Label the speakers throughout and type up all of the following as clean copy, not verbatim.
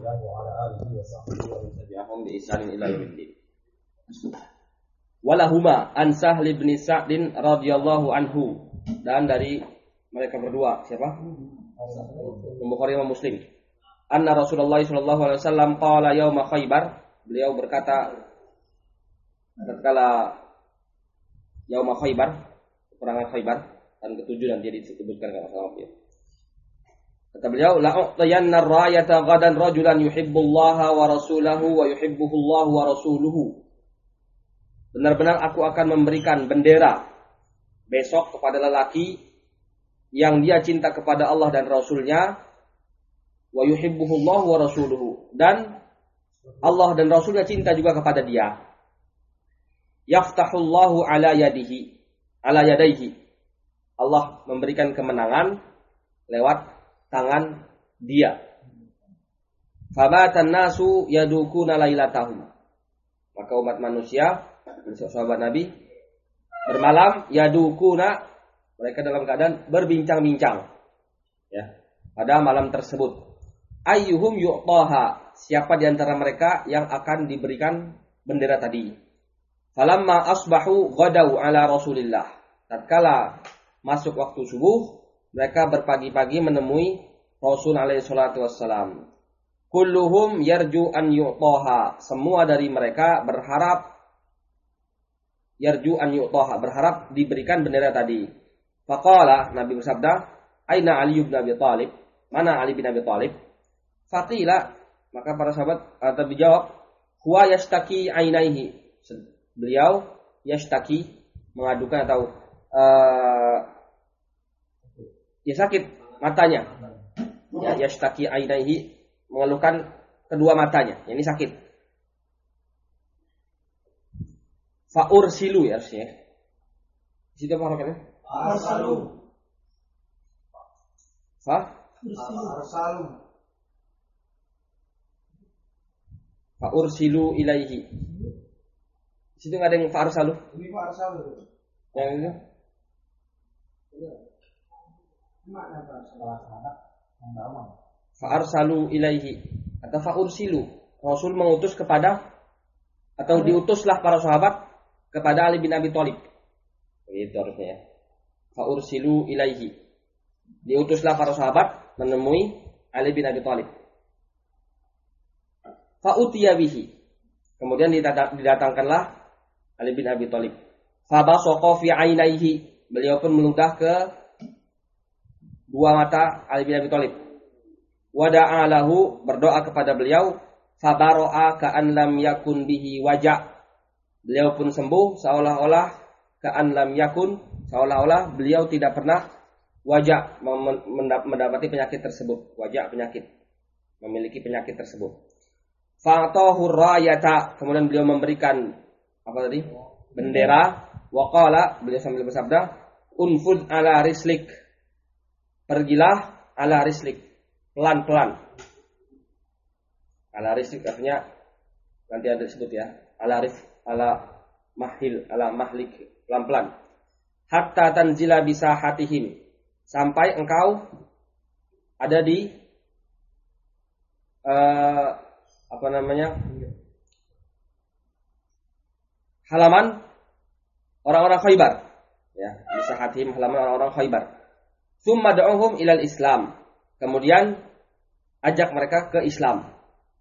Speaker 1: وعلى آله وصحبه ومن تبعهم بإحسان إلى يوم الدين. Walahuma an Sahl bin Sa'd radhiyallahu anhu, dan dari mereka berdua siapa? Bukhari dan Muslim. Anna Rasulullah sallallahu alaihi wasallam qala yauma Khaibar, beliau berkata tatkala yauma Khaibar, peperangan Khaibar, dan ketujuh nanti disebutkan kalau salah ya. Kata beliau, la'utayanna ar-rayata ghadan rajulan yuhibbullaha wa rasulahu wa yuhibbuhullahu wa rasuluhu. Benar-benar aku akan memberikan bendera besok kepada lelaki yang dia cinta kepada Allah dan Rasulnya, wa yuhibbuhullahu wa rasuluhu, dan Allah dan Rasulnya cinta juga kepada dia. Yaftahullahu ala yadaihi. Allah memberikan kemenangan lewat tangan dia. Fabatan nasu yadukuna lailatahum. Maka umat manusia, sahabat Nabi, bermalam yadukuna, mereka dalam keadaan berbincang-bincang ya pada malam tersebut. Ayyuhum yu'taha, siapa di antara mereka yang akan diberikan bendera tadi. Falamma asbahu ghadau ala Rasulillah. Tatkala masuk waktu subuh, mereka berpagi-pagi menemui Rasul alaihi salatu wassalam. Kulluhum yarju an yu'taha, semua dari mereka berharap berharap diberikan bendera tadi. Faqala, Nabi bersabda, aina Ali bin Abi Thalib? Mana Ali bin Abi Thalib? Faqila, maka para sahabat dijawab, huwa yashtaki ainaihi. Beliau yashtaki, mengadukan atau ya sakit matanya. Ya, yashtaki ainaihi, mengeluhkan kedua matanya. Ini sakit. Fa'ursilu ya harusnya. Di situ apa harokatnya? Arsalu. Arsalu. Fa'ursilu ilaihi. Di situ enggak ada yang fa'arsalu. Ini fa'arsalu. Yang itu? Mana fa'arsalu? Fa'arsalu ilaihi atau fa'ursilu. Rasul mengutus kepada atau diutuslah para sahabat kepada Ali bin Abi Thalib. Itu harusnya ya. Fa'ursilu ilaihi. Diutuslah para sahabat menemui Ali bin Abi Thalib. Fa'utiya bihi. Kemudian didatangkanlah Ali bin Abi Thalib. Fabasaqa fi ainaihi. Beliau pun meludah ke dua mata Ali bin Abi Thalib. Wada'a lahu, berdoa kepada beliau. Fabaro'a ka'an lam yakun bihi waja'. Beliau pun sembuh seolah-olah ka'an lam yakun, seolah-olah beliau tidak pernah waja' mendapati penyakit tersebut. Waja' penyakit, memiliki penyakit tersebut. Fa'atahu rayata, kemudian beliau memberikan apa tadi? Bendera. Wa qala, beliau sambil bersabda, unfud ala rislik. Pergilah ala rislik, pelan-pelan. Ala rislik artinya nanti ada disebut ya. Ala mahlik, pelan-pelan. Hatta tanzila bisahatihim, sampai engkau ada di halaman orang-orang Khaibar ya, bisahatihim, halaman orang-orang Khaibar. Tsumma da'uhum ilal Islam, kemudian ajak mereka ke Islam.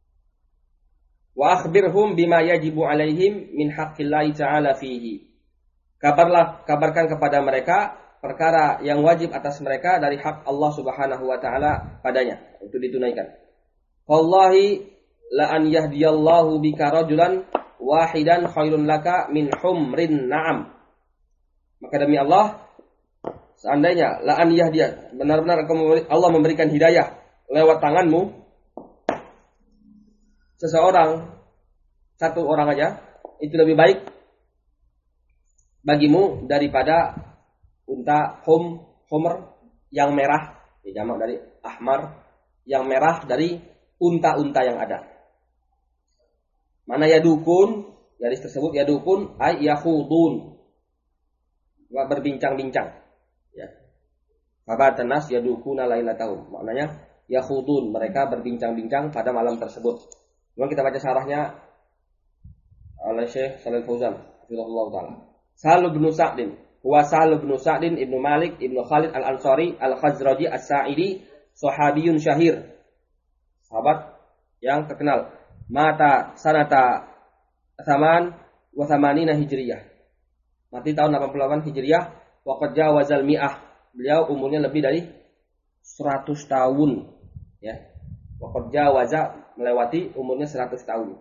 Speaker 1: Wa akhbirhum bima yajibu alaihim min haqqillahi ta'ala fihi. Kabarkan kepada mereka perkara yang wajib atas mereka dari hak Allah Subhanahu wa taala padanya, untuk ditunaikan. Wallahi la an yahdiyallahu bika rajulan wahidan khairun laka min humrin na'am. Maka demi Allah, seandainya la an yahdiya, benar-benar Allah memberikan hidayah lewat tanganmu, seseorang, satu orang aja, itu lebih baik bagimu daripada unta humr yang merah, jamak dari ahmar, yang merah dari unta-unta yang ada. Mana yadukun, garis tersebut yadukun ay yakhudun, berbincang-bincang ya. Fabatan nas yadukuna lailatahum, maknanya yakhudun, mereka berbincang-bincang pada malam tersebut. Kemudian kita baca syarahnya oleh Syekh Shalih Fauzan hafizahullah taala. Sahal bin Sa'din, huwa Sahal bin Sa'din ibnu Malik ibnu Khalid al-Ansari al-Khazraji as-Sa'idi, sahabiyun syahir, sahabat yang terkenal. Mata sanata Saman wa Samanina Hijriyah, mati tahun 88 Hijriyah. Waqad jawazal mi'ah, beliau umurnya lebih dari 100 tahun ya. Waqad jawaza, melewati umurnya 100 tahun.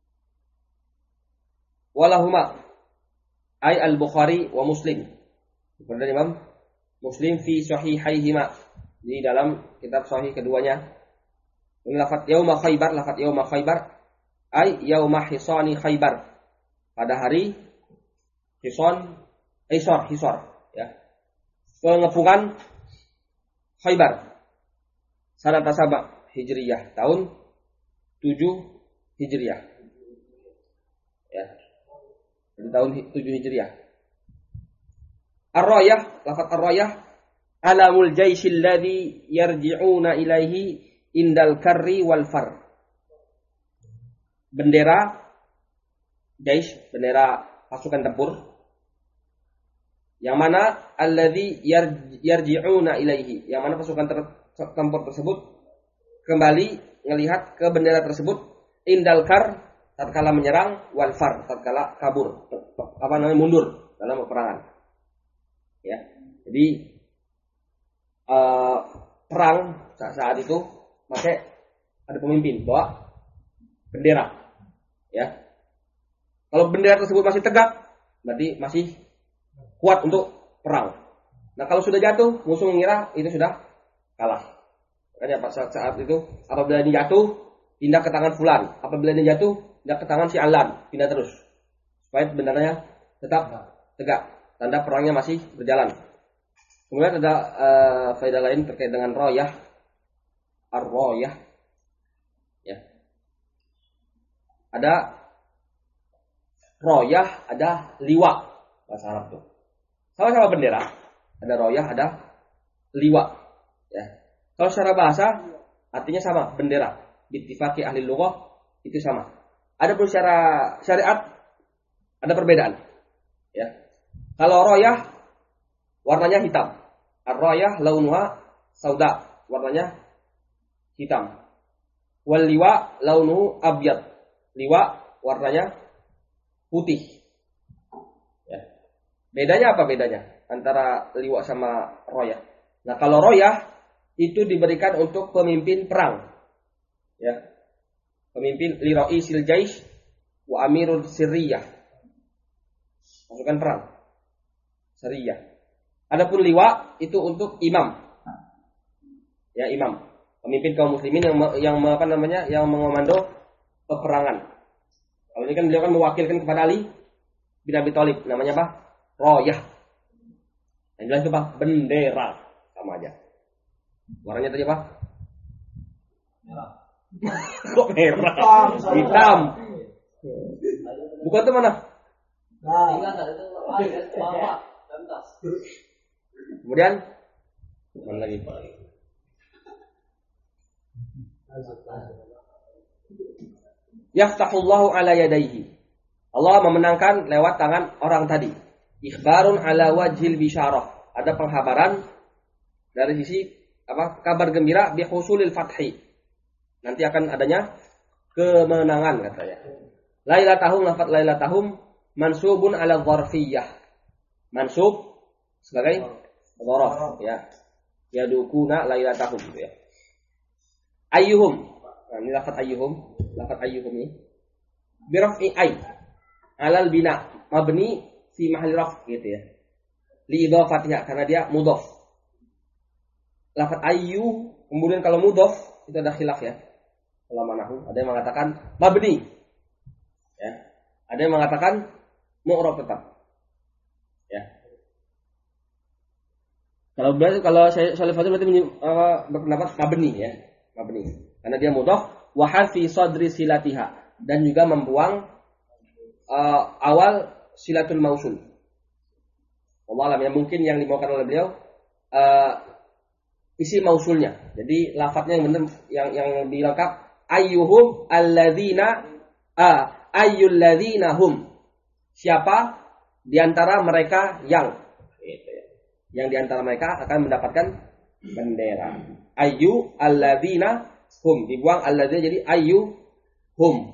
Speaker 1: Walahuma ay al-Bukhari wa Muslim, kepada Imam Muslim fi sahihaihima, di dalam kitab sahih keduanya. Ini lafaz yauma Khaibar, lafaz yauma Khaibar ay yauma hisani Khaibar, pada hari hisar ya, pengepungan Khaibar. Sanata Saba Hijriyah, tahun 7 Hijriyah ya, di tahun 7 Hijriyah. Ar-Rayah, lafaz Ar-Rayah alamul jaisil ladzi yarji'una ilaihi indal karri wal far, bendera jais, bendera pasukan tempur, yang mana alladzi yarji'una ilaihi, yang mana pasukan tempur tersebut kembali melihat ke bendera tersebut, indal kar, tatkala menyerang, wal far, tatkala kabur, mundur dalam peperangan ya. Jadi perang saat itu pakai ada pemimpin bawa bendera ya. Kalau bendera tersebut masih tegak, berarti masih kuat untuk perang. Nah, kalau sudah jatuh, musuh mengira itu sudah kalah. Makanya saat itu, apabila ini jatuh, pindah ke tangan fulan. Apabila ini jatuh, pindah ke tangan si Alan. Pindah terus. Supaya benderanya tetap tegak. Tanda perangnya masih berjalan. Kemudian ada faedah lain terkait dengan royah. Ar-royah. Ya. Ada royah, ada liwa. Bahasa Arab tuh. Sama-sama bendera. Ada royah, ada liwa. Ya. Kalau secara bahasa artinya sama, bendera. Bittifaqi ahli lughah itu sama. Adapun secara syariat ada perbedaan. Ya. Kalau royah warnanya hitam. Ar-royah launuha sauda, warnanya hitam. Wal liwa launuhu abyad. Liwa warnanya putih. Ya. Bedanya apa bedanya antara liwa sama royah? Nah, kalau royah itu diberikan untuk pemimpin perang. Ya. Pemimpin li ra'isil jaish wa amirul sirriyah. Pasukan perang. Sirriyah. Adapun liwa itu untuk imam. Ya, imam. Pemimpin kaum muslimin yang mengomando peperangan. Kalau ini kan beliau kan mewakilkan kepada Ali bin Abi Thalib, namanya apa? Royah. Yang jelas itu apa? Bendera, sama aja. Warnanya tadi apa? Merah. Kok merah? Hitam. Bukan itu mana? Kemudian mana lagi? Yaftahullahu ala yadayhi. Allah memenangkan lewat tangan orang tadi. Ikhbarun ala wajhil bisyarah. Ada penghabaran dari sisi apa? Kabar gembira bi husulil fathi. Nanti akan adanya kemenangan katanya. Lailatahum, lafaz lailatahum mansubun ala dzarfiyah. Mansub sebagai dzaraf ya. Yadukuna lailatahum gitu ya. Ayyuhum. Nah, ini lafaz ayyuhum, lafaz ayyuhum ini bi raf'i ay alal bina mabni fi mahall raf gitu ya. Li idhafatiha karena dia mudhaf. Lafaz ayyu kemudian kalau mudhaf itu ada khilaf ya. Ulama nahwu ada yang mengatakan mabni. Ya. Ada yang mengatakan mu'rab tetap. Ya. Kalau saya Shalih Fauzan berarti berpendapat mabni ya. Mabni. Karena dia mudhaf wa hafi sadri silatiha dan juga membuang awal silatul mausul. Allah alam yang mungkin yang dimaukan oleh beliau isi mausulnya. Jadi lafadznya yang benar yang lebih lengkap ayyuhum alladzina ayyul ladzina hum. Siapa di antara mereka yang di antara mereka akan mendapatkan bendera. Ayyu alladzina hum. Dibuang alladzina jadi ayyu hum.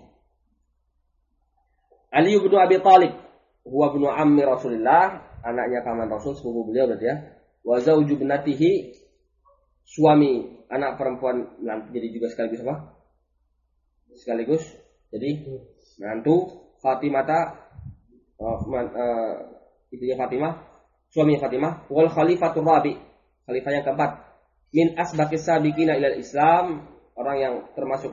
Speaker 1: Ali bin Abi Thalib huwa ibnu ammi Rasulillah, anaknya paman Rasul, sepupu beliau berarti ya. Wa zauju binatihi, suami anak perempuan jadi juga sekaligus apa? Sekaligus jadi menantu Fatimah ibunya Fatimah, suaminya Fatimah, wal khalifatur rabi, khalifah yang keempat, min asbaqis sabiqina ilal Islam, orang yang termasuk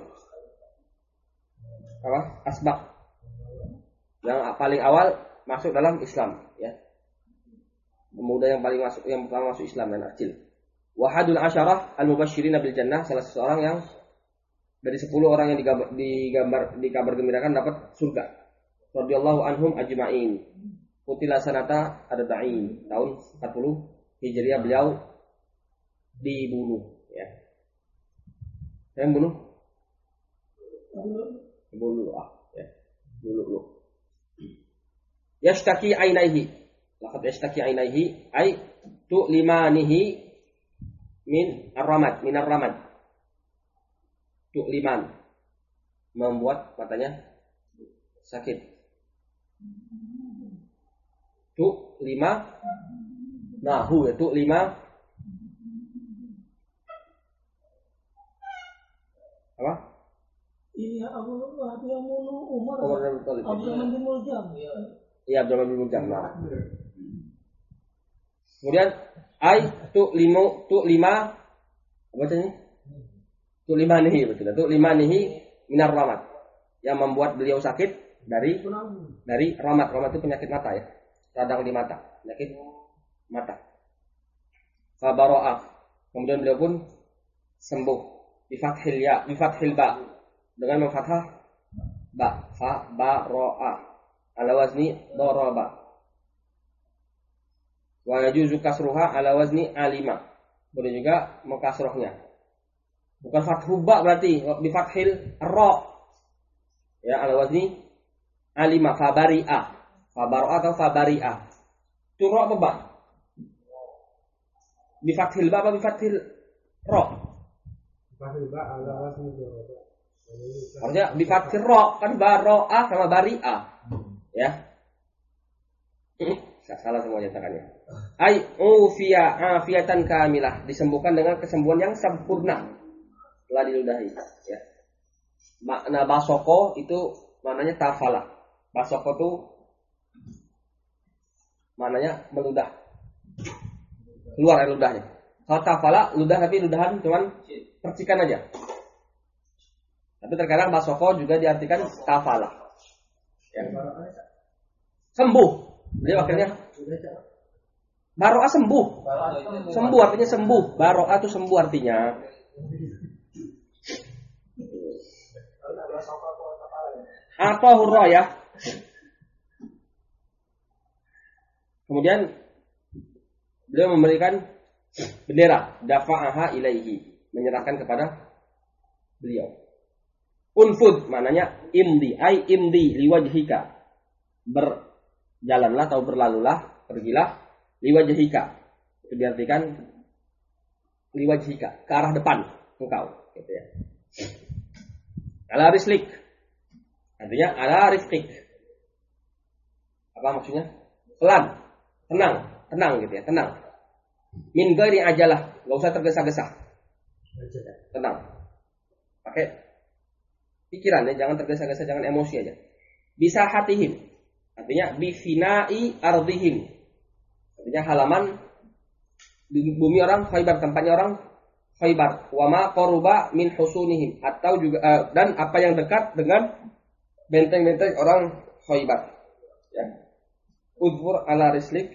Speaker 1: apa? Asbaq, yang paling awal masuk dalam Islam, ya. Pemuda yang paling masuk, yang pertama masuk Islam dan kecil. Wahadul asyarah al-mubasysyirin bil jannah, salah seorang yang dari 10 orang yang dikabar gembirakan dapat surga. Radhiyallahu anhum ajma'in. Qutila sanata arba'in, tahun 40 Hijriah beliau dibunuh, ya. Yang bunuh? Bunuh ya. Bunuh. Yashtaki ainaihi. Laqad yashtaki ainaihi ay tu'limanihi min ar-ramad. Tu'liman, membuat matanya sakit. Tu'lima nahu, ya tu'lima apa?
Speaker 2: Ini Abu Lahab yang bunuh Umar.
Speaker 1: Abdurrahman
Speaker 2: bin Muljam.
Speaker 1: Iya, Abdurrahman bin Muljam. Nah. Kemudian ai tu'lima apa bacanya? Tu'limanihi, betul. Tu'limanihi minar ramat, yang membuat beliau sakit dari ramat. Ramat itu penyakit mata, ya. Radang di mata, penyakit mata. Fabaro'ah. Kemudian beliau pun sembuh. Bifathil ba, dengan memfathah ba, fa baro'ah ala wazni daraba. Wa yajuzu kasruha ala wazni alima. Boleh juga mengkasrohnya. Bukan fathu ba berarti bifathil ra. Ya, ala wazni alima, fabari'ah. Fabaro'ah atau fabari'ah. Itu ra apa ba? Bifathil ba apa bifathil ra?
Speaker 2: Bifathil ba ala wazni daraba.
Speaker 1: Maksudnya bifathil ra, kan baro'ah sama bari'ah. Ya. Salah semua cetakannya. Ai ufiya afiatan kamilah, disembuhkan dengan kesembuhan yang sempurna telah diludahi, ya. Makna basoko itu maknanya tafala. Basoko itu maknanya meludah, keluar air ludahnya. Kalau tafala ludah, tapi ludahan cuman percikan aja. Tapi terkadang basoko juga diartikan tafala, ya. Sembuh. Dia akhirnya baro'ah sembuh. Sembuh artinya sembuh. Baro'ah itu sembuh artinya. Atau hurra, ya. Kemudian beliau memberikan bendera, dafa'aha ilaihi, menyerahkan kepada beliau. Unfud maknanya imdi, ai imdi liwajhika, berjalanlah atau berlalulah, pergilah, liwajhika, itu diartikan liwajhika, ke arah depan engkau, gitu ya. Ala rislik, artinya ala rifqik. Apa maksudnya? Pelan, tenang gitu ya, tenang. Min ghairi ajalah, enggak usah tergesa-gesa. Tenang. Pakai pikiran ya, jangan tergesa-gesa, jangan emosi aja. Bisa hatihim, artinya bifinai ardihim, artinya halaman bumi orang Khaybar, tempatnya orang Khaybar. Wa ma qaruba min husunihim, atau juga dan apa yang dekat dengan benteng-benteng orang Khaybar, ya. Udhur ala rislik,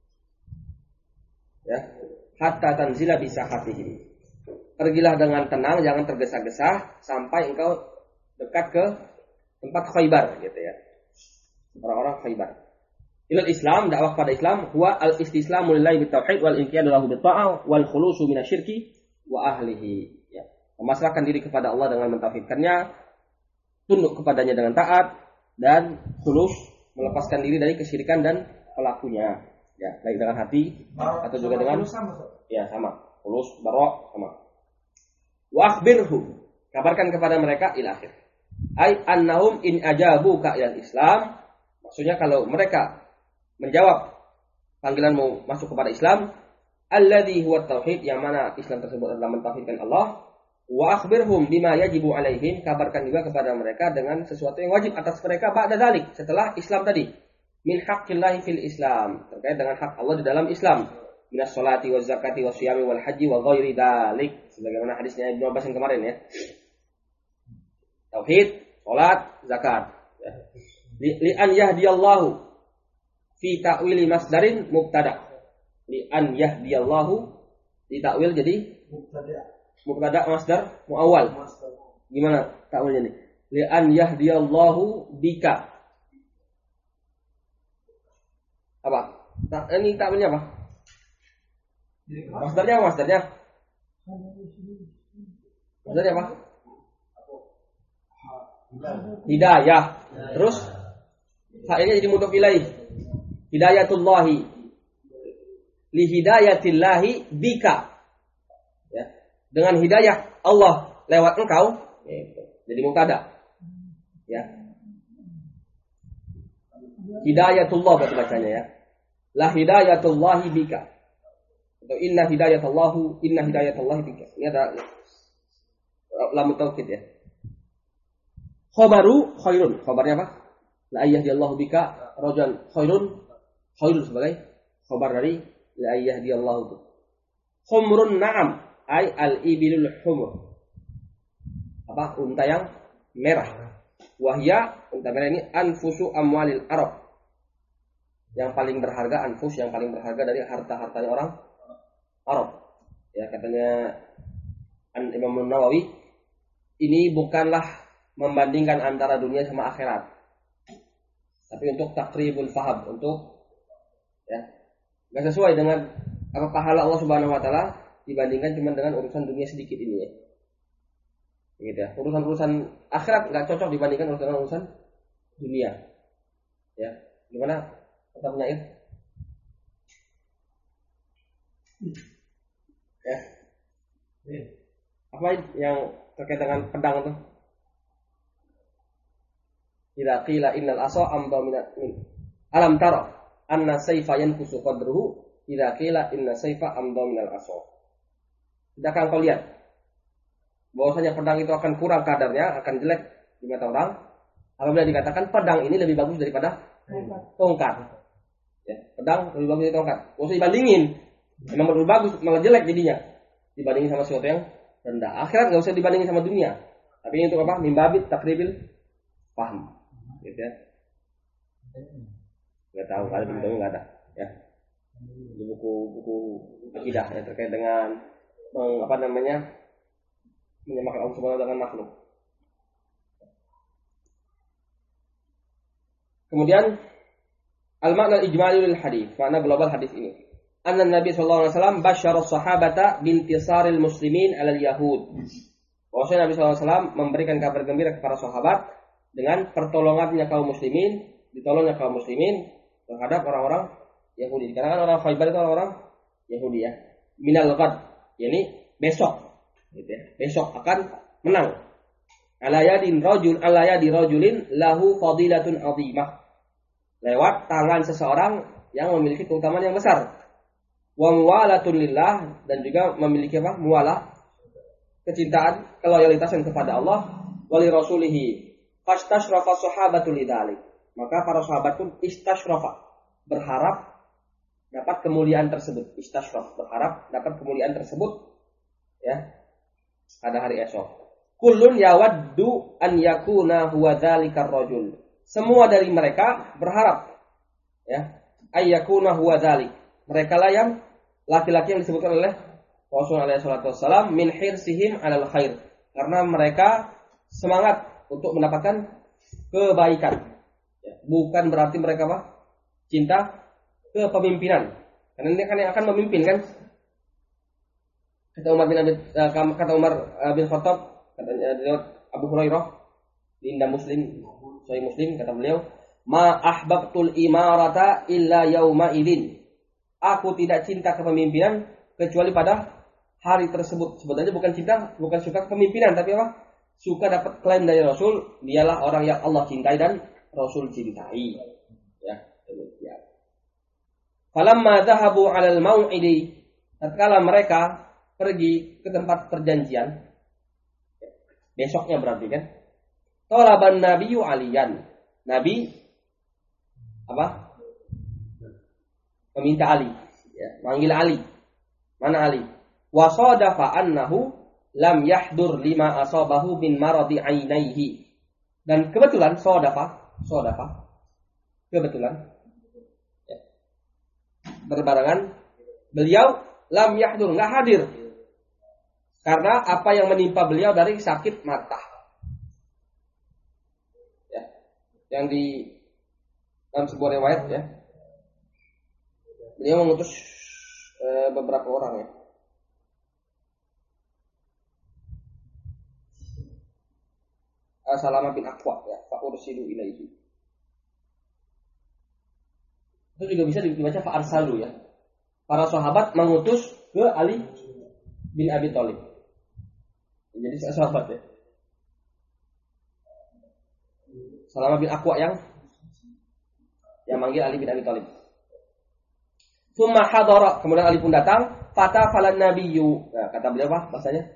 Speaker 1: ya, hatta tanzila bisa hatihim. Pergilah dengan tenang, jangan tergesa-gesa sampai engkau dekat ke tempat Khaybar, gitu ya. Orang-orang Khaybar. Ilal Islam, dakwah pada Islam, huwa al-istislamu lillahi bitauhid wal inqiyadu lahu bitta'ah wal khulusu minasyirki wa ahlihi. Ya. Memasrahkan diri kepada Allah dengan mentauhidkannya, tunduk kepadanya dengan taat, dan tulus melepaskan diri dari kesyirikan dan pelakunya. Ya, baik dengan hati atau juga dengan sama. Tulus, barok sama. Wa akhbirhum, kabarkan kepada mereka ila akhir. Ai annahum in ajabuka ilal Islam, maksudnya kalau mereka menjawab panggilanmu masuk kepada Islam, alladzi huwa tauhid, yang mana Islam tersebut adalah mentauhidkan Allah. Wa akhbirhum bima yajibu alaihim, kabarkan juga kepada mereka dengan sesuatu yang wajib atas mereka ba'da dzalik, setelah Islam tadi. Min haqqillahi fil Islam, terkait dengan hak Allah di dalam Islam. Minas sholati waz zakati was siyami wal haji wa ghairi dzalik, sebagaimana hadisnya Ibnu Abbas yang kemarin ya. Tauhid, salat, zakat. Ya. Li an yahdiyallahu fi ta'wili masdarin mubtada. Li an yahdiyallahu, di ta'wil jadi mubtada masdar muawwal. Gimana ta'wilnya nih? Li an yahdiyallahu bika. Apa? Ini ta'wilnya apa? Masdarnya apa? Masdarnya apa? Hidayah. Terus fa'ilnya jadi mudhof ilaih. Hidayatullahi. Li hidayatillahi bika. Ya. Dengan hidayah Allah lewat engkau, jadi mubtada. Ya. Hidayatullah berarti bacanya ya. La hidayatullahi bika. Atau inna hidayatallahi bika. Ini ada lam taukid ya. Khabaru khairun. Khabarnya apa? La yahdiyallahu bika rajulan khairun. Khairun sebagai khabar dari la yahdiyallahu. Humrun na'am, ay al-ibilul humr. Apa? Unta yang merah. Wahya, unta merah ini anfusu amwalil Arab. Yang paling berharga, anfus yang paling berharga dari harta-hartanya orang Arab. Ya, katanya Imam Nawawi, ini bukanlah membandingkan antara dunia sama akhirat, tapi untuk takribul faham, untuk ya nggak sesuai dengan apa pahala Allah Subhanahu Wa Taala dibandingkan cuma dengan urusan dunia sedikit ini ya. Gitu ya. Urusan akhirat nggak cocok dibandingkan urusan dunia. Ya, gimana kata penyair? Ya. Apa yang terkait dengan pedang itu? Idza qila innal asa amda min alam tara anna sayfa yanqusu qadruhu idza qila inna sayfa amda min al asa. Tidakkah kau lihat bahwasanya pedang itu akan kurang kadarnya, akan jelek di mata orang apabila dikatakan pedang ini lebih bagus daripada tongkat. Ya, pedang lebih bagus dari tongkat. Enggak usah dibandingin. Memang lebih bagus, malah jelek jadinya dibandingin sama sesuatu yang rendah. Akhirat enggak usah dibandingin sama dunia. Tapi ini untuk apa? Mimbabit takribil paham. Gitu ya. Enggak tahu, kalau begitu enggak ada, ya. Di buku-buku akidah yang terkait dengan menyamakan Allah Subhanahu dengan makhluk. Kemudian al-makna ijmali lil hadis, makna global hadis ini. Anna Nabi sallallahu alaihi wasallam basyara sahabata bintisaril muslimin 'alal yahud. Bahwasanya Nabi sallallahu alaihi wasallam memberikan kabar gembira kepada sahabat dengan pertolongannya kaum muslimin, ditolongnya kaum muslimin terhadap orang-orang Yahudi. Karena kan orang Khaybar itu orang-orang Yahudi ya. Minal ghad, yakni besok. Gitu ya. Besok akan menang. Ala yadi rajulin lahu fadilatun 'azimah. Lewat tangan seseorang yang memiliki keutamaan yang besar. Wa muwalatun lillah, dan juga memiliki apa? Muwalah, kecintaan, keloyalitasan kepada Allah, wali rasulihi. Fastashrafa sahabatu lidzalik. Maka para sahabat pun istashrafa, berharap dapat kemuliaan tersebut. Istashraf, berharap dapat kemuliaan tersebut ya pada hari esok. Kullun yawaddu an yakuna huwa dzalikar rajul. Semua dari mereka berharap ya ayyakuna huwa dzalik. Mereka lah yang laki-laki yang disebutkan oleh Rasulullah SAW min hirsihim 'alal khair, karena mereka semangat untuk mendapatkan kebaikan. Ya, bukan berarti mereka apa? Cinta kepemimpinan. Karena ini kan yang akan memimpin kan. Kata Umar bin Khattab, katanya lewat Abu Hurairah di Indah Muslim, Sahih Muslim, kata beliau, "Ma ahbabtul imarata illa yauma idzin." Aku tidak cinta kepemimpinan kecuali pada hari tersebut. Sebenarnya bukan suka kepemimpinan, tapi apa? Suka dapat klaim dari Rasul, dialah orang yang Allah cintai dan Rasul cintai. Ya, demikian. Falamma dhahabu 'alal mau'idi, tatkala mereka pergi ke tempat perjanjian, besoknya berarti kan, talaban nabiyyu aliyan, nabi apa, meminta Ali, ya, manggil Ali. Mana Ali? Wa sadafa annahu lam yahdur lima asabahu min maradi ainaihi, dan kebetulan sadafa kebetulan, ya, berbarengan beliau lam yahdur, nggak hadir karena apa yang menimpa beliau dari sakit mata. Ya. Yang di dalam sebuah riwayat, ya, beliau mengutus beberapa orang, ya. Salamah bin Aqwa, ya, fa ursilu ilaihi. Itu juga bisa dibaca fa arsalu, ya. Para sahabat mengutus ke Ali bin Abi Thalib. Jadi sahabat, ya. Salamah bin Aqwa yang manggil Ali bin Abi Thalib. Summa hadara, kemudian Ali pun datang, fata falan nabiyyu. Nah, kata beliau apa bahasanya?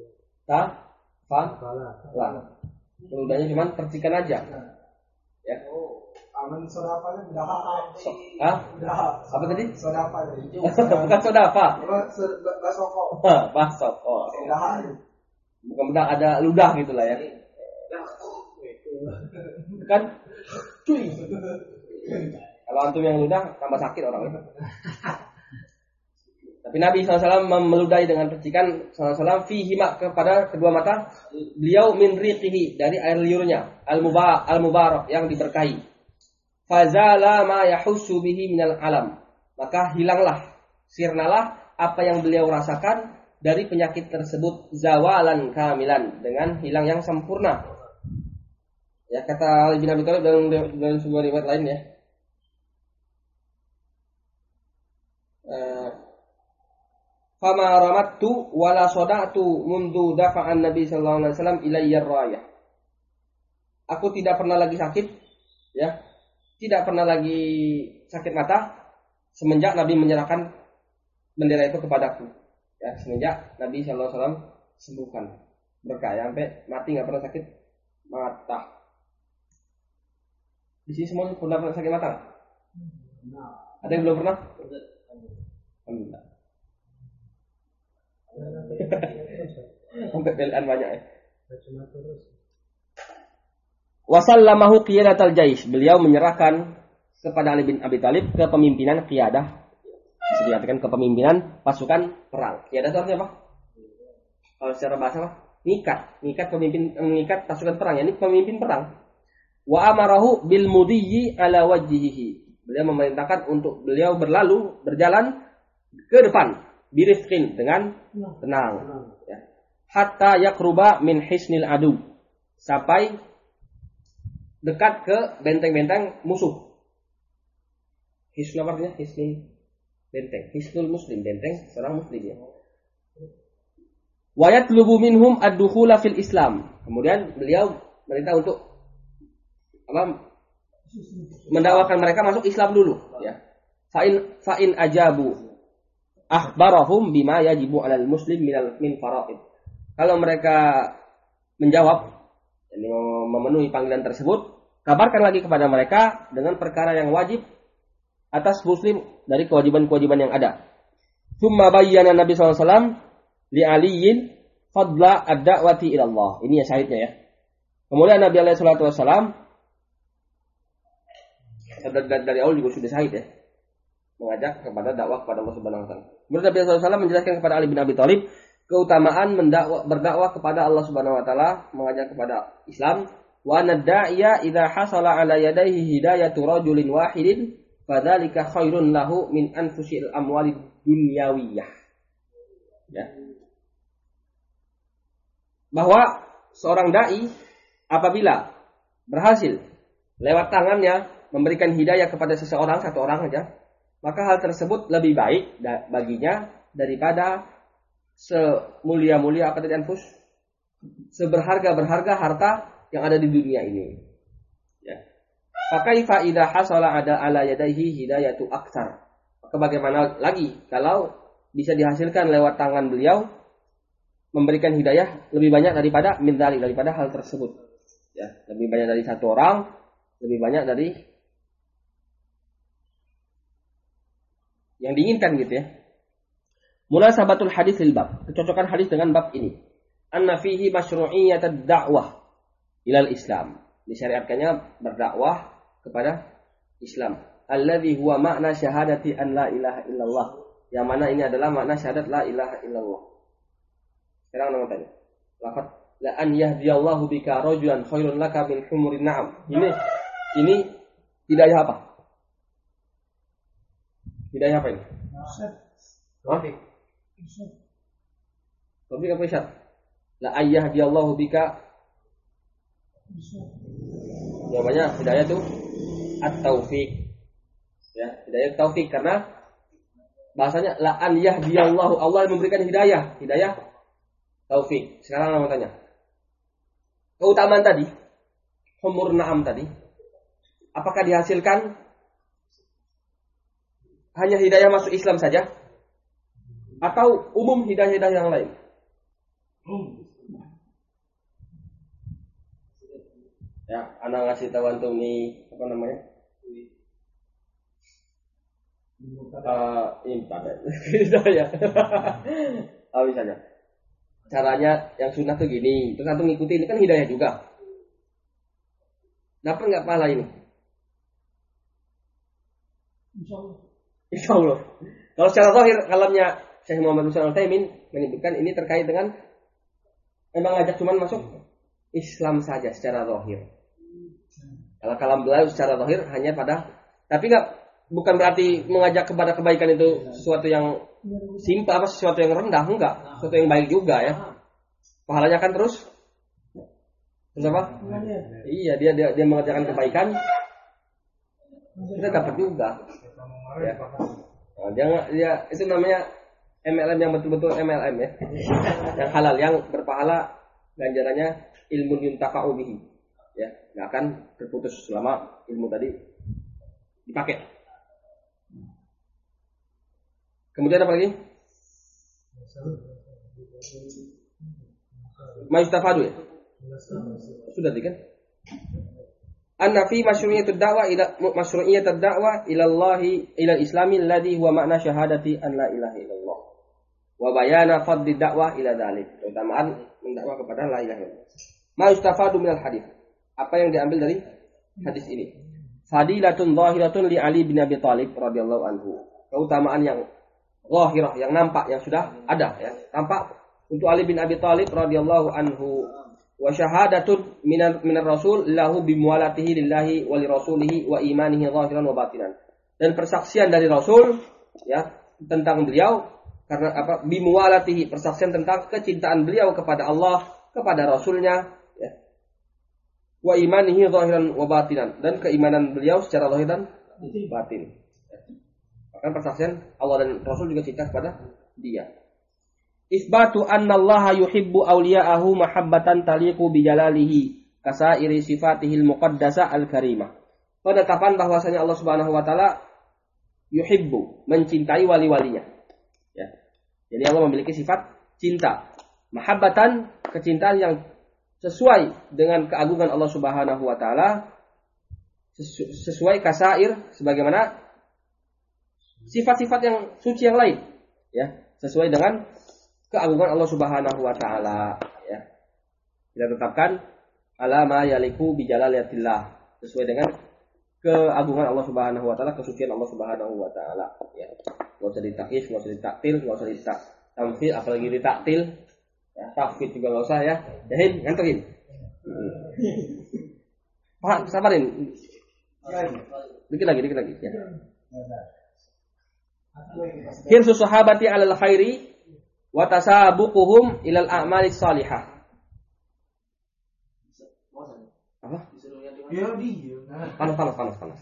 Speaker 1: Lah. Meludahnya cuma percikan aja. Ya.
Speaker 2: Aman sodapanya dah.
Speaker 1: Apa tadi?
Speaker 2: Sodapa.
Speaker 1: Bukan sodapa.
Speaker 2: Basoko.
Speaker 1: Basoko. Bukan bedak, ada ludah gitulah, ya. Kan? Cuy. Kalau antum yang ludah tambah sakit orang itu. Tapi Nabi SAW meludahi dengan percikan SAW fihi mak, kepada kedua mata beliau, min riqihi, dari air liurnya, al-mubarak, yang diberkahi. Fazala ma yahussu bihi minal alam, maka hilanglah, sirnalah apa yang beliau rasakan dari penyakit tersebut, zawalan kamilan, dengan hilang yang sempurna. Ya, kata Ali bin Abi Thalib dalam sebuah riwayat lain, ya. Fama ramattu wala soda'tu mundu dafa'an Nabi sallallahu alaihi wasallam ilayya rayah. Aku tidak pernah lagi sakit, ya. Tidak pernah lagi sakit mata semenjak Nabi menyerahkan bendera itu kepadaku. Ya, semenjak Nabi sallallahu alaihi wasallam sembuhkan. Berkah, sampai mati enggak pernah sakit mata. Di sini semua pernah sakit mata? Ada yang belum pernah? Alhamdulillah. Sampai belian banyak, ya. Wasallamahu qiyadatal jais, beliau menyerahkan kepada Ali bin Abi Thalib kepemimpinan qiyadah, bisa diartikan kepemimpinan pasukan perang. Qiyadah itu artinya apa? Kalau secara bahasa apa? Ngikat pemimpin, mengikat pasukan perang, ini pemimpin perang. Wa amarahu bil mudiyyi ala wajhihi, beliau memerintahkan untuk beliau berjalan ke depan, birifqin, dengan tenang, ya. Hatta yakruba min hisnil adu, sampai dekat ke benteng-benteng musuh. Hisn apa artinya? Hisnul benteng, hisnul muslim, benteng seorang muslim, ya. Wa yatlubu minhum ad-dukhula fil Islam, kemudian beliau merintah untuk mendakwakan mereka masuk Islam dulu, ya. Fa'in ajabu akhbarahum bima yajibu 'alal muslim min faraid. Kalau mereka menjawab, yani memenuhi panggilan tersebut, kabarkan lagi kepada mereka dengan perkara yang wajib atas muslim dari kewajiban-kewajiban yang ada. Tsumma bayyana Nabi sallallahu alaihi wasallam li Aliyin fadla ad-da'wati ila Allah. Ini ya syahidnya, ya. Kemudian Nabi alaihi salatu wasallam dari awal juga sudah syahid, ya, mengajak kepada dakwah kepada Allah Subhanahu wa taala. Kemudian Nabi sallallahu alaihi wasallam menjelaskan kepada Ali bin Abi Thalib keutamaan berdakwah kepada Allah Subhanahu wa taala, mengajak kepada Islam. Wa nadda'iya idza hasala ala yadayhi hidayatu rajulin wahidin fadzalika khairun lahu min anfusil amwalid dunyawiyah. Ya. bahwa seorang dai apabila berhasil lewat tangannya memberikan hidayah kepada seseorang, satu orang saja, maka hal tersebut lebih baik baginya daripada semulia-mulia apa tadi anfus, seberharga-berharga harta yang ada di dunia ini. Ya. Fakaifa idza hasala ada ala yadayhi hidayatu aktsar. Maka bagaimana lagi kalau bisa dihasilkan lewat tangan beliau memberikan hidayah lebih banyak daripada mindali, daripada hal tersebut. Ya, lebih banyak dari satu orang, lebih banyak dari yang diinginkan gitu ya. Munasabatul hadis lil bab, kecocokan hadis dengan bab ini. Anna fihi masyru'iyyatad da'wah ilal Islam. Disyariatkannya berdakwah kepada Islam. Alladzi huwa makna syahadati an la ilaha illallah. Yang mana ini adalah makna syahadat la ilaha illallah. Sekarang nama tanya. Lafaz la an yahdiyallahu bika rajulan khairun laka min humurin na'am. Ini hidayah apa? Hidayah apa ini? Taufik apa isyad? La an yahdiyallahu bika. Jawabannya hidayah itu at-taufik. Ya, hidayah taufik karena bahasanya la an yahdiyallahu, Allah yang memberikan hidayah taufik. Sekarang mau tanya. Keutamaan tadi, humur na'am tadi, apakah dihasilkan hanya hidayah masuk Islam saja atau umum hidayah-hidayah yang lain? Ya, anak ngasih tahu antum nih apa namanya? Hidayah. Oh, misalnya. Caranya yang sunnah tuh gini, terus antum ngikuti, ini kan hidayah juga. Dapat nggak pahala ini? Insya Allah. Kalau secara zahir, kalamnya Syekh Muhammad bin Shalih Al-Utsaimin menyebutkan ini terkait dengan memang ngajak cuman masuk Islam saja secara zahir. Kalau kalam beliau secara zahir hanya pada, tapi bukan berarti mengajak kepada kebaikan itu sesuatu yang simpel apa sesuatu yang rendah, enggak, sesuatu yang baik juga ya. Pahalanya kan terus apa? Iya, dia mengerjakan kebaikan, kita dapat juga. Ya. Nah, dia itu namanya MLM yang betul-betul MLM ya. Yang halal, yang berpahala, ganjarannya ilmu yuntafa'u bihi. Ya, enggak akan terputus selama ilmu tadi dipakai. Kemudian apa lagi? Ma'istafadu ya? Sudah tadi kan? Anna fi masyru'iyyatid da'wa ila Allah ila al-islami alladhi huwa makna syahadati an la ilaha illallah. Wa bayana fadli da'wah ila dzalik. Keutamaan mendakwah kepada la ilaha illallah. Ma'istafadu minal hadis. Apa yang diambil dari hadis ini? Fadilatun zahiratun li Ali bin Abi Thalib radhiyallahu anhu. Keutamaan yang zahirah, yang nampak, yang sudah ada ya. Nampak untuk Ali bin Abi Thalib radhiyallahu anhu. Wa syahadatun minar rasul lahu bimuwalatihi lillahi wa li rasulihi wa imanihi zahiran wa batinan. Dan persaksian dari Rasul ya tentang beliau karena apa? Bimuwalatihi, persaksian tentang kecintaan beliau kepada Allah, kepada Rasulnya ya. Wa imanihi zahiran wa batinan, dan keimanan beliau secara zahir dan batin. Bahkan persaksian Allah dan Rasul juga cinta kepada dia. Isbatu anna Allah yuhibbu awliya'ahu mahabbatan taliqu bijalalihi kasairi sifatihil muqaddasa al-karimah. Penetapan bahwasanya Allah Subhanahu wa taala yuhibbu, mencintai wali-walinya. Ya. Jadi Allah memiliki sifat cinta. Mahabbatan, kecintaan yang sesuai dengan keagungan Allah Subhanahu wa taala, sesuai kasair sebagaimana sifat-sifat yang suci yang lain, ya, sesuai dengan keagungan Allah Subhanahu wa taala, ya. Kita tetapkan ala ma yaliku bi jalaliyatillah, sesuai dengan keagungan Allah Subhanahu wa taala, kesucian Allah Subhanahu wa taala, ya. Enggak usah ditakhis, enggak usah ditaktil, enggak usah ditamfil, apalagi ditaktil. Ya, tafid juga enggak usah ya. Jahin, nganterin. Paham, sabarin. Dikit lagi ya. Hirsu sahabati 'alal khairi wa tasabuquhum ilal a'malis salihah. Panas.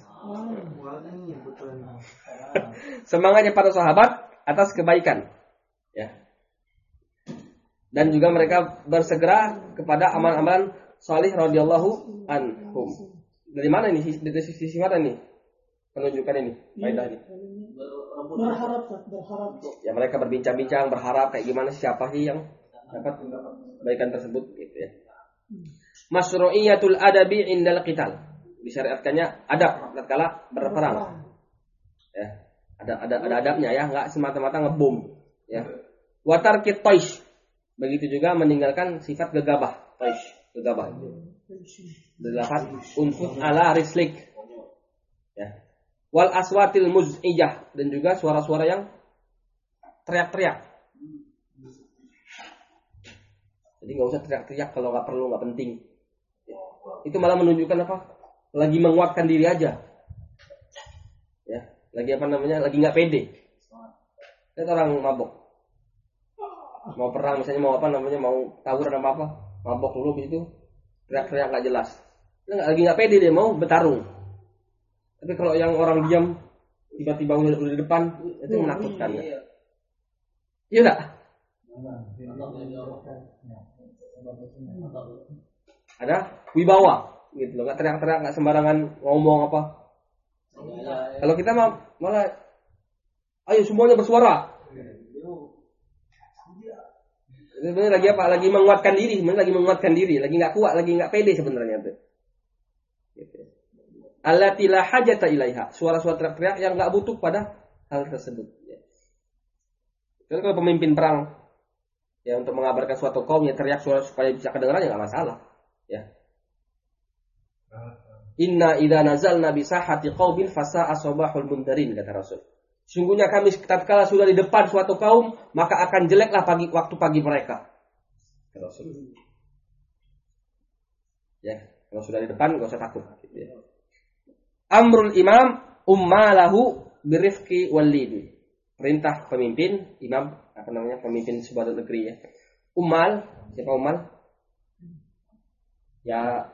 Speaker 1: Semangatnya para sahabat atas kebaikan, ya. Dan juga mereka bersegera kepada amalan-amalan salih radhiyallahu anhum. Dari mana ini? Dari sisi mana ini? Penunjukan ini, faedah ini.
Speaker 2: Berharap.
Speaker 1: Ya mereka berbincang-bincang, berharap kayak gimana siapa sih yang dapat kebaikan tersebut, gitu ya. Masyru'iyatul adabi indal qital. Disyariatkannya adab tatkala berperang. Ya, ada adabnya ya, enggak semata-mata ngebom, ya. Wa tarkit taish. Begitu juga meninggalkan sifat gegabah, taish, gegabah. Dilafat untuk ala rislik. Ya. Wal aswatil muz'ijah, dan juga suara-suara yang teriak-teriak. Jadi enggak usah teriak-teriak kalau enggak perlu, enggak penting. Ya. Itu malah menunjukkan apa? Lagi menguatkan diri aja. Ya, lagi lagi enggak pede. Lihat orang mabok. Mau perang misalnya, mau tawuran apa, mabok dulu habis itu teriak-teriak enggak jelas. Lagi enggak pede dia mau bertarung. Tapi kalau yang orang diam tiba-tiba udah di depan, itu menakutkan. Ya? Iya enggak? Ada wibawa gitu loh, enggak teriak-teriak, enggak sembarangan ngomong apa. Kalau kita malah ayo semuanya bersuara. Sebenarnya lagi apa? Lagi menguatkan diri, lagi enggak kuat, lagi enggak pede sebenarnya tuh. Gitu. Allati la hajata ilaiha. Suara-suara teriak-teriak yang enggak butuh pada hal tersebut. Jadi kalau pemimpin perang ya untuk mengabarkan suatu kaum ya teriak suara supaya bisa kedengaran ya enggak masalah, ya. Inna idza nazalna bi sahati qaumin fasa asbahul mundarin, kata Rasul. Sungguhnya kami tatkala sudah di depan suatu kaum, maka akan jeleklah waktu pagi mereka. Kata Rasul. Ya, kalau sudah di depan enggak usah takut, gitu ya. Amrul imam ummalahu birifqi wal lid. Perintah pemimpin, imam pemimpin sebuah negeri ya. Umal, siapa umal? Ya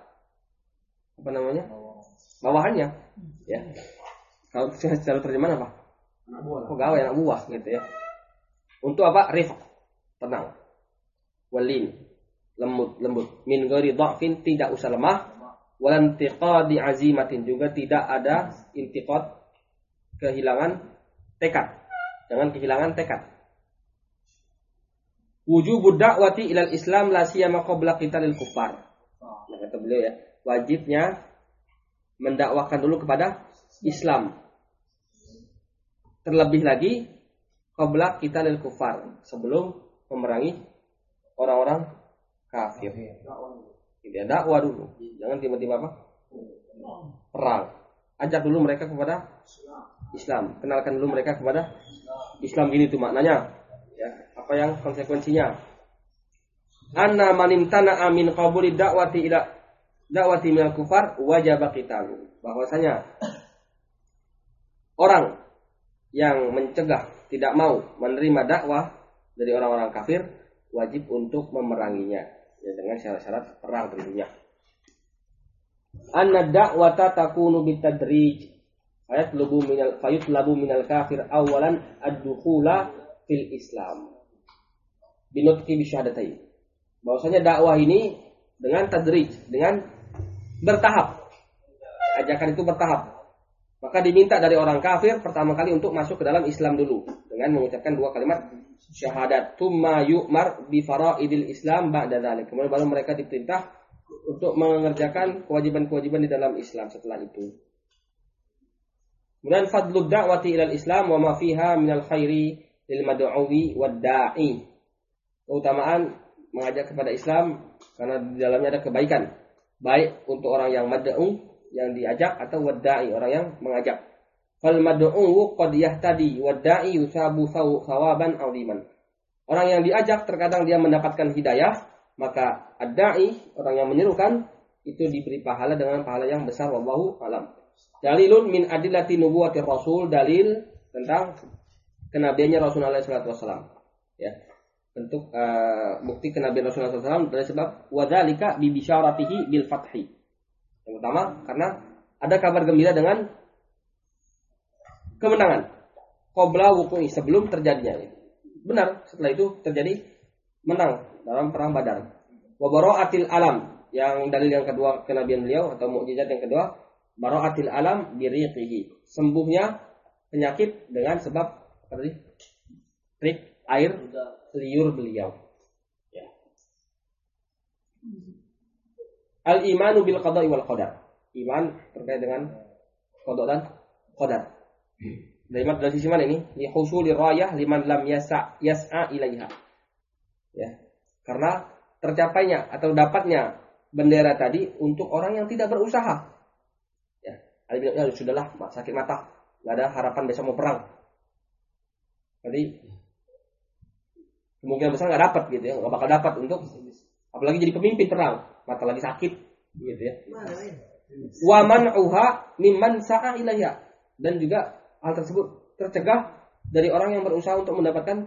Speaker 1: bawahannya, ya. Kalau secara terjemahan apa? Pegawai, anak buah gitu ya. Untuk apa? Rifq, tenang. Walin, lembut. Min ghairi dha'fin, tidak usah lemah. Walantiqadi azimatin, juga tidak ada intiqad, kehilangan tekad. Jangan kehilangan tekad. Wujubud da'wati ilal Islam la siyama qabla qitalil kuffar. Nah, kata beliau ya, wajibnya mendakwahkan dulu kepada Islam. Terlebih lagi qabla qitalil kuffar, sebelum memerangi orang-orang kafir. Tidak dakwah dulu. Jangan tiba-tiba apa? Perang. Ajak dulu mereka kepada Islam. Kenalkan dulu mereka kepada Islam, gini tuh maknanya. Ya, apa yang konsekuensinya? Anna manimtana amin qabuli da'wati ila da'wati minal kufar wajib qitalu. Bahwasanya orang yang mencegah, tidak mau menerima dakwah dari orang-orang kafir, wajib untuk memeranginya. Ya, dengan syarat-syarat perang tentunya. Anna da'wata takunu bitadrij. Fayutlabu minal kafir awalan ad-dukhula fil Islam. Binutqi bisyahadatain. Bahwasanya dakwah ini dengan tadrij, dengan bertahap. Ajakan itu bertahap. Maka diminta dari orang kafir pertama kali untuk masuk ke dalam Islam dulu dengan mengucapkan dua kalimat syahadat. Tsumma yu'mar bi faraidil Islam ba'da dzalik. Kemudian baru mereka diperintah untuk mengerjakan kewajiban-kewajiban di dalam Islam setelah itu. Kemudian fadlud da'wati ilal Islam wa ma fiha minal khairi lil mad'uwi wad da'i. Keutamaan mengajak kepada Islam karena di dalamnya ada kebaikan, baik untuk orang yang mad'u yang diajak atau wad-da'i orang yang mengajak. Fal mad'u qad yahtadi wad-da'i yusabu thawaban 'aziman. Orang yang diajak terkadang dia mendapatkan hidayah, maka ad-da'i orang yang menyerukan itu diberi pahala dengan pahala yang besar, wallahu alam. Dalilun min adillati nubuwatir rasul, dalil tentang kenabiannya Rasulullah SAW. Ya. Bentuk bukti kenabian Rasulullah SAW dari sebab wadzalika bi bisyaratihi bil fathi. Yang pertama karena ada kabar gembira dengan kemenangan. Qabla wuqu'i, sebelum terjadinya. Benar, setelah itu terjadi menang dalam perang Badar. Wa bara'atil alam, yang dalil yang kedua kenabian beliau atau mukjizat yang kedua, bara'atil alam biriqihi, sembuhnya penyakit dengan sebab apa tadi? Trik air liur beliau. Ya. Al-imanu bil qada'i wal qadar. Iman terkait dengan qada dan qadar. Dari sisi mana ini? Li husuli rayah liman lam yas'a ilaiha. Ya. Karena tercapainya atau dapatnya bendera tadi untuk orang yang tidak berusaha. Ya, Ali bin Abi sudahlah, sakit mata, enggak ada harapan besok mau perang. Jadi kemungkinan besar enggak dapat gitu ya, enggak bakal dapat untuk apalagi jadi pemimpin perang, mata lagi sakit gitu ya. Wa man'uha mimman sa'a ilaiha, dan juga hal tersebut tercegah dari orang yang berusaha untuk mendapatkan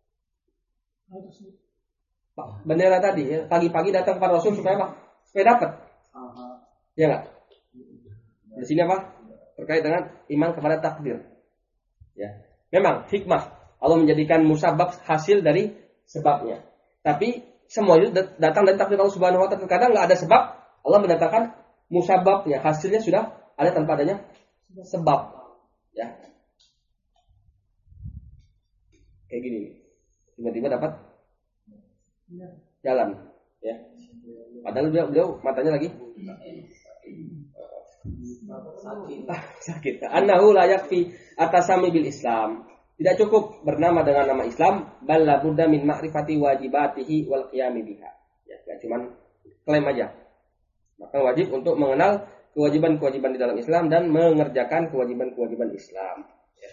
Speaker 1: bendera tadi ya. Pagi-pagi datang kepada Rasul supaya apa? Supaya dapat. Ya enggak? Di sini apa? Terkait dengan iman kepada takdir. Ya. Memang hikmah Allah menjadikan musabab hasil dari sebabnya. Tapi semua itu datang dari takdir Allah Subhanahu wa taala. Terkadang enggak ada sebab, Allah mendatangkan musababnya, hasilnya sudah ada tanpa adanya sebab. Ya. Kayak gini. Tiba-tiba dapat jalan, ya. Padahal beliau matanya lagi sakit. Annahu la yakfi atasami bil Islam. Tidak cukup bernama dengan nama Islam, bal la budda min ma'rifati wajibatihi wal qiyami biha. Ya, enggak cuman klaim aja. Maka wajib untuk mengenal kewajiban-kewajiban di dalam Islam dan mengerjakan kewajiban-kewajiban Islam. Ya.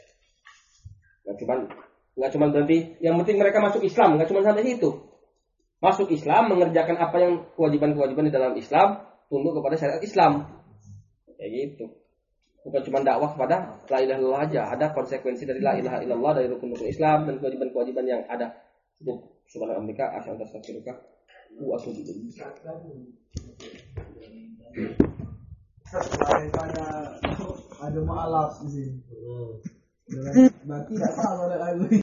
Speaker 1: Enggak cuman berarti yang penting mereka masuk Islam, enggak cuman sampai situ. Masuk Islam, mengerjakan apa yang kewajiban-kewajiban di dalam Islam, tunduk kepada syariat Islam. Kayak gitu. Bukan cuma dakwah kepada la ilaha illallah aja, ada konsekuensi dari la ilaha illallah, dari rukun-rukun Islam dan kewajiban-kewajiban yang ada. Subhanallah Amerika, asyhadu an la ilaha illallah wa atubu
Speaker 2: Ada mu'alaf di sini. Berarti tidak salah oleh